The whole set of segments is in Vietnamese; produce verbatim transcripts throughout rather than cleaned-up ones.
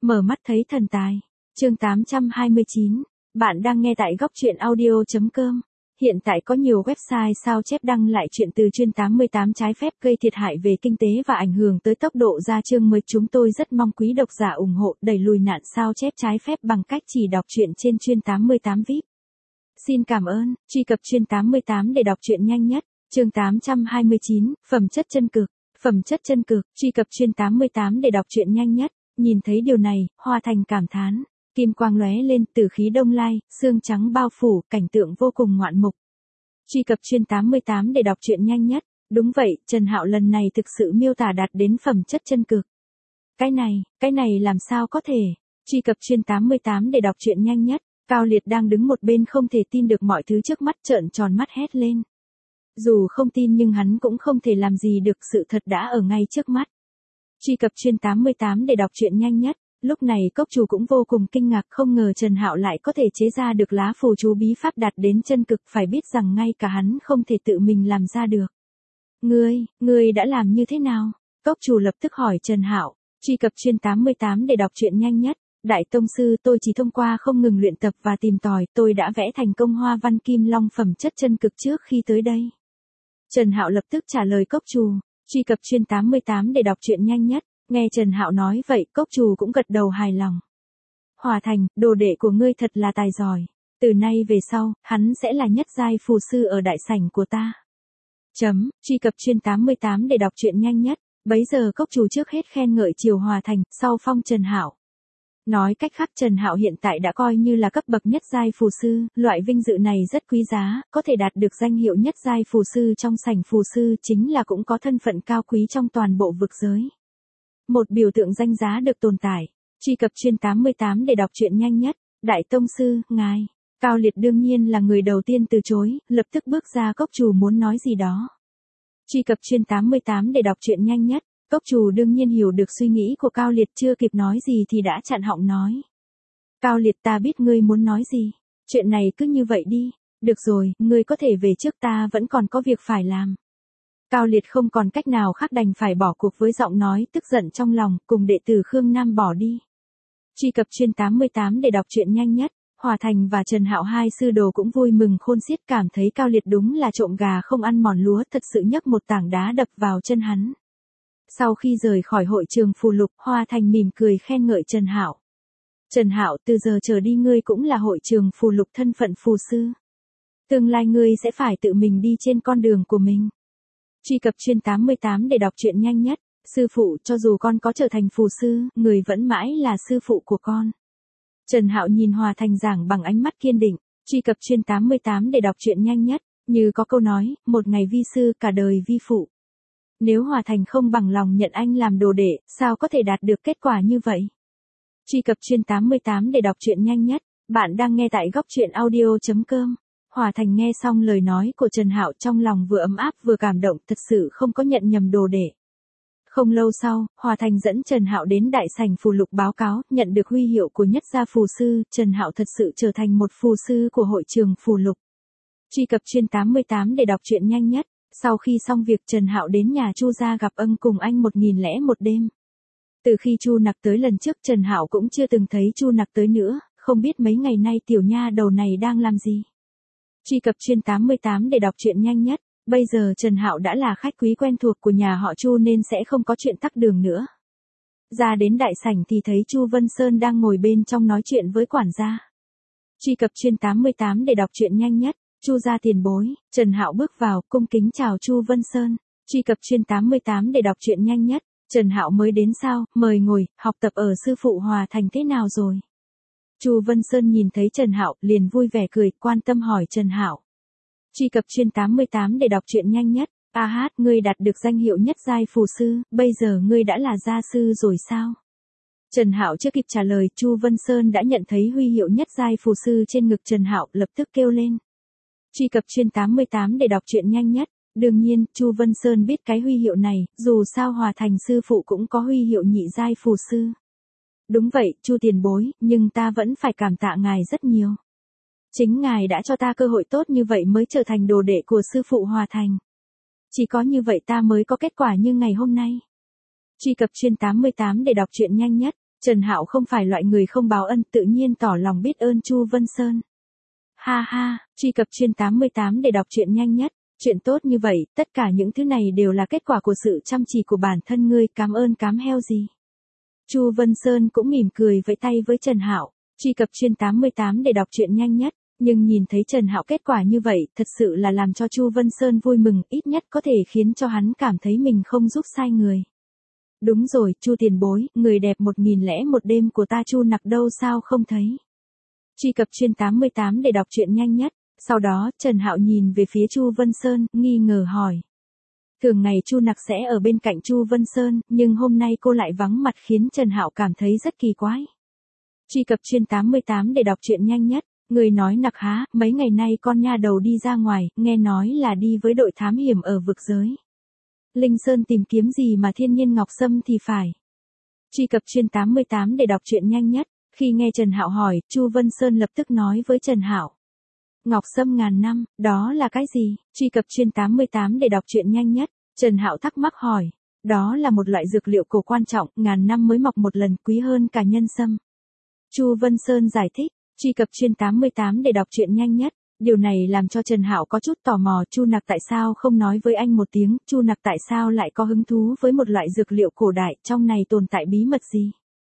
Mở mắt thấy thần tài. Chương tám trăm hai mươi chín. Bạn đang nghe tại góc truyện audio chấm com. Hiện tại có nhiều website sao chép đăng lại chuyện từ chuyên tám mươi tám trái phép gây thiệt hại về kinh tế và ảnh hưởng tới tốc độ ra chương mới. Chúng tôi rất mong quý độc giả ủng hộ đẩy lùi nạn sao chép trái phép bằng cách chỉ đọc truyện trên chuyên tám mươi tám vi ai pi. Xin cảm ơn. Truy cập chuyên tám mươi tám để đọc truyện nhanh nhất. Chương tám trăm hai mươi chín. Phẩm chất chân cực. Phẩm chất chân cực. Truy cập chuyên tám mươi tám để đọc truyện nhanh nhất. Nhìn thấy điều này, Hoa Thành cảm thán. Kim quang lóe lên, tử khí đông lai, sương trắng bao phủ, cảnh tượng vô cùng ngoạn mục. Truy cập chuyên tám mươi tám để đọc truyện nhanh nhất. Đúng vậy, Trần Hạo lần này thực sự miêu tả đạt đến phẩm chất chân cực. Cái này, cái này làm sao có thể? Truy cập chuyên tám mươi tám để đọc truyện nhanh nhất. Cao Liệt đang đứng một bên không thể tin được mọi thứ trước mắt, trợn tròn mắt hét lên. Dù không tin nhưng hắn cũng không thể làm gì được, sự thật đã ở ngay trước mắt. Truy cập chuyên tám mươi tám để đọc truyện nhanh nhất. Lúc này cốc chủ cũng vô cùng kinh ngạc, không ngờ Trần Hạo lại có thể chế ra được lá phù chú bí pháp đạt đến chân cực, phải biết rằng ngay cả hắn không thể tự mình làm ra được. Ngươi, ngươi đã làm như thế nào? Cốc chủ lập tức hỏi Trần Hạo. Truy cập chuyên tám mươi tám để đọc truyện nhanh nhất. Đại tông sư, tôi chỉ thông qua không ngừng luyện tập và tìm tòi, tôi đã vẽ thành công hoa văn kim long phẩm chất chân cực trước khi tới đây. Trần Hạo lập tức trả lời cốc chủ. Truy cập chuyên tám mươi tám để đọc truyện nhanh nhất. Nghe Trần Hạo nói vậy, cốc chủ cũng gật đầu hài lòng. Hòa Thành, đồ đệ của ngươi thật là tài giỏi. Từ nay về sau, hắn sẽ là nhất giai phù sư ở đại sảnh của ta. Chấm, truy cập chuyên tám mươi tám để đọc truyện nhanh nhất. Bấy giờ cốc chủ trước hết khen ngợi Triều Hòa Thành, sau phong Trần Hạo. Nói cách khác, Trần Hạo hiện tại đã coi như là cấp bậc nhất giai phù sư, loại vinh dự này rất quý giá, có thể đạt được danh hiệu nhất giai phù sư trong sảnh phù sư chính là cũng có thân phận cao quý trong toàn bộ vực giới. Một biểu tượng danh giá được tồn tại. Truy cập chuyên tám mươi tám để đọc truyện nhanh nhất. Đại tông sư, ngài. Cao Liệt đương nhiên là người đầu tiên từ chối, lập tức bước ra. Cốc chủ muốn nói gì đó. Truy cập chuyên tám mươi tám để đọc truyện nhanh nhất. Cốc chủ đương nhiên hiểu được suy nghĩ của Cao Liệt, chưa kịp nói gì thì đã chặn họng nói. Cao Liệt, ta biết ngươi muốn nói gì. Chuyện này cứ như vậy đi. Được rồi, ngươi có thể về trước, ta vẫn còn có việc phải làm. Cao Liệt không còn cách nào khác đành phải bỏ cuộc với giọng nói tức giận trong lòng, cùng đệ tử Khương Nam bỏ đi. Truy cập chuyên tám mươi tám để đọc truyện nhanh nhất. Hòa Thành và Trần Hạo hai sư đồ cũng vui mừng khôn xiết, cảm thấy Cao Liệt đúng là trộm gà không ăn mòn lúa, thật sự nhấc một tảng đá đập vào chân hắn. Sau khi rời khỏi hội trường phù lục, Hoa Thành mỉm cười khen ngợi Trần Hạo. Trần Hạo, từ giờ trở đi ngươi cũng là hội trường phù lục thân phận phù sư. Tương lai ngươi sẽ phải tự mình đi trên con đường của mình. Truy cập chuyên tám mươi tám để đọc truyện nhanh nhất. Sư phụ, cho dù con có trở thành phù sư, người vẫn mãi là sư phụ của con. Trần Hạo nhìn Hòa Thành giảng bằng ánh mắt kiên định. Truy cập chuyên tám mươi tám để đọc truyện nhanh nhất. Như có câu nói, một ngày vi sư, cả đời vi phụ. Nếu Hòa Thành không bằng lòng nhận anh làm đồ đệ, sao có thể đạt được kết quả như vậy? Truy cập chuyên tám mươi tám để đọc truyện nhanh nhất. Bạn đang nghe tại góc truyện audio chấm com. Hòa Thành nghe xong lời nói của Trần Hạo, trong lòng vừa ấm áp vừa cảm động, thật sự không có nhận nhầm đồ đệ. Không lâu sau, Hòa Thành dẫn Trần Hạo đến đại sảnh phù lục báo cáo, nhận được huy hiệu của nhất gia phù sư, Trần Hạo thật sự trở thành một phù sư của hội trường phù lục. Truy cập chuyên tám mươi tám để đọc truyện nhanh nhất. Sau khi xong việc, Trần Hạo đến nhà Chu gia gặp Ân cùng anh một nghìn lẻ một đêm. Từ khi Chu Nặc tới lần trước, Trần Hạo cũng chưa từng thấy Chu Nặc tới nữa, không biết mấy ngày nay tiểu nha đầu này đang làm gì. Truy cập chuyên tám mươi tám để đọc truyện nhanh nhất. Bây giờ Trần Hạo đã là khách quý quen thuộc của nhà họ Chu nên sẽ không có chuyện tắc đường nữa. Ra đến đại sảnh thì thấy Chu Vân Sơn đang ngồi bên trong nói chuyện với quản gia. Truy cập chuyên tám mươi tám để đọc truyện nhanh nhất. Chu gia tiền bối. Trần Hạo bước vào, cung kính chào Chu Vân Sơn. Truy cập chuyên tám mươi tám để đọc truyện nhanh nhất. Trần Hạo mới đến sao, mời ngồi, học tập ở sư phụ Hòa Thành thế nào rồi? Chu Vân Sơn nhìn thấy Trần Hạo, liền vui vẻ cười, quan tâm hỏi Trần Hạo. Truy cập chuyên tám mươi tám để đọc truyện nhanh nhất. A hát, ngươi đạt được danh hiệu nhất giai phù sư, bây giờ ngươi đã là gia sư rồi sao? Trần Hạo chưa kịp trả lời, Chu Vân Sơn đã nhận thấy huy hiệu nhất giai phù sư trên ngực Trần Hạo, lập tức kêu lên. Truy cập chuyên tám mươi tám để đọc truyện nhanh nhất. Đương nhiên, Chu Vân Sơn biết cái huy hiệu này, dù sao Hòa Thành sư phụ cũng có huy hiệu nhị giai phù sư. Đúng vậy, Chu tiền bối, nhưng ta vẫn phải cảm tạ ngài rất nhiều. Chính ngài đã cho ta cơ hội tốt như vậy mới trở thành đồ đệ của sư phụ Hòa Thành. Chỉ có như vậy ta mới có kết quả như ngày hôm nay. Truy cập chuyên tám mươi tám để đọc truyện nhanh nhất. Trần Hạo không phải loại người không báo ân, tự nhiên tỏ lòng biết ơn Chu Vân Sơn. Ha ha, truy cập chuyên tám mươi tám để đọc truyện nhanh nhất. Chuyện tốt như vậy, tất cả những thứ này đều là kết quả của sự chăm chỉ của bản thân ngươi, cảm ơn cám heo gì. Chu Vân Sơn cũng mỉm cười vẫy tay với Trần Hạo. Truy cập chuyên tám mươi tám để đọc truyện nhanh nhất. Nhưng nhìn thấy Trần Hạo kết quả như vậy, thật sự là làm cho Chu Vân Sơn vui mừng, ít nhất có thể khiến cho hắn cảm thấy mình không giúp sai người. Đúng rồi, Chu tiền bối, người đẹp một nghìn lẻ một đêm của ta Chu Nặc đâu sao không thấy. Truy cập chuyên tám mươi tám để đọc truyện nhanh nhất. Sau đó, Trần Hạo nhìn về phía Chu Vân Sơn, nghi ngờ hỏi. Thường ngày Chu Nặc sẽ ở bên cạnh Chu Vân Sơn, nhưng hôm nay cô lại vắng mặt khiến Trần Hạo cảm thấy rất kỳ quái. Truy cập chuyên tám mươi tám để đọc truyện nhanh nhất. Người nói Nặc há, mấy ngày nay con nha đầu đi ra ngoài, nghe nói là đi với đội thám hiểm ở vực giới. Linh Sơn tìm kiếm gì mà thiên nhiên ngọc sâm thì phải. Truy cập chuyên tám mươi tám để đọc truyện nhanh nhất. Khi nghe Trần Hạo hỏi, Chu Vân Sơn lập tức nói với Trần Hạo. Ngọc sâm ngàn năm, đó là cái gì? Truy cập chuyên tám mươi tám để đọc truyện nhanh nhất. Trần Hạo thắc mắc hỏi. Đó là một loại dược liệu cổ quan trọng, ngàn năm mới mọc một lần, quý hơn cả nhân sâm. Chu Vân Sơn giải thích. Truy cập chuyên tám mươi tám để đọc truyện nhanh nhất. Điều này làm cho Trần Hạo có chút tò mò, Chu Nặc tại sao không nói với anh một tiếng, Chu Nặc tại sao lại có hứng thú với một loại dược liệu cổ đại, trong này tồn tại bí mật gì?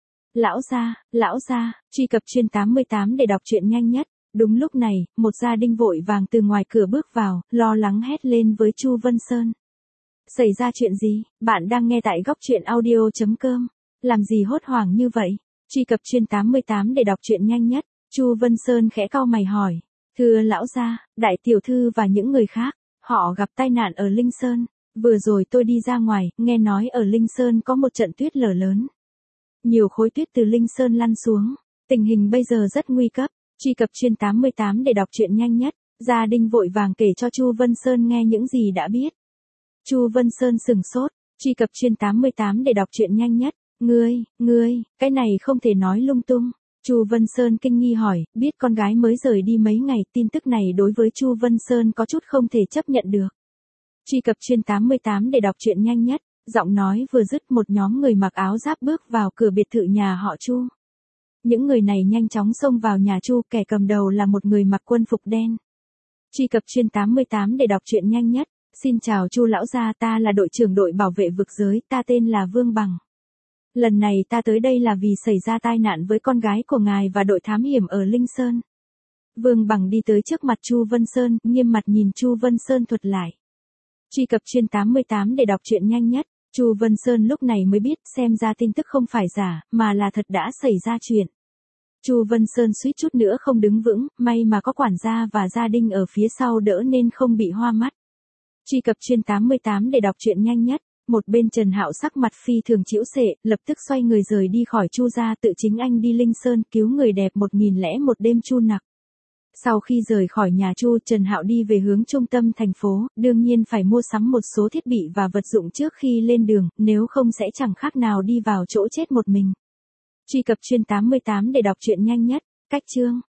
Lão gia, lão gia, truy cập chuyên tám mươi tám để đọc truyện nhanh nhất. Đúng lúc này, một gia đình vội vàng từ ngoài cửa bước vào, lo lắng hét lên với Chu Vân Sơn. Xảy ra chuyện gì? Bạn đang nghe tại góc truyện audio chấm com. Làm gì hốt hoảng như vậy? Truy cập chuyên tám mươi tám để đọc truyện nhanh nhất. Chu Vân Sơn khẽ cau mày hỏi. Thưa lão gia, đại tiểu thư và những người khác, họ gặp tai nạn ở Linh Sơn. Vừa rồi tôi đi ra ngoài, nghe nói ở Linh Sơn có một trận tuyết lở lớn. Nhiều khối tuyết từ Linh Sơn lăn xuống. Tình hình bây giờ rất nguy cấp. Truy cập chuyên tám mươi tám để đọc truyện nhanh nhất. Gia đình vội vàng kể cho Chu Vân Sơn nghe những gì đã biết. Chu Vân Sơn sừng sốt. Truy cập chuyên tám mươi tám để đọc truyện nhanh nhất. Ngươi, ngươi, cái này không thể nói lung tung. Chu Vân Sơn kinh nghi hỏi, biết con gái mới rời đi mấy ngày, tin tức này đối với Chu Vân Sơn có chút không thể chấp nhận được. Truy cập chuyên tám mươi tám để đọc truyện nhanh nhất. Giọng nói vừa dứt, một nhóm người mặc áo giáp bước vào cửa biệt thự nhà họ Chu. Những người này nhanh chóng xông vào nhà Chu, kẻ cầm đầu là một người mặc quân phục đen. Truy cập chuyên tám mươi tám để đọc truyện nhanh nhất. Xin chào Chu lão gia, ta là đội trưởng đội bảo vệ vực giới, ta tên là Vương Bằng. Lần này ta tới đây là vì xảy ra tai nạn với con gái của ngài và đội thám hiểm ở Linh Sơn. Vương Bằng đi tới trước mặt Chu Vân Sơn, nghiêm mặt nhìn Chu Vân Sơn thuật lại. Truy cập chuyên tám mươi tám để đọc truyện nhanh nhất. Chu Vân Sơn lúc này mới biết, xem ra tin tức không phải giả, mà là thật đã xảy ra chuyện. Chu Vân Sơn suýt chút nữa không đứng vững, may mà có quản gia và gia đình ở phía sau đỡ nên không bị hoa mắt. Truy cập chuyên tám mươi tám để đọc truyện nhanh nhất. Một bên Trần Hạo sắc mặt phi thường chĩu xệ, lập tức xoay người rời đi khỏi Chu gia, tự chính anh đi Linh Sơn cứu người đẹp một nghìn lẻ một đêm Chu Nặc. Sau khi rời khỏi nhà Chu, Trần Hạo đi về hướng trung tâm thành phố, đương nhiên phải mua sắm một số thiết bị và vật dụng trước khi lên đường, nếu không sẽ chẳng khác nào đi vào chỗ chết một mình. Truy cập chuyên tám mươi tám để đọc truyện nhanh nhất. Cách chương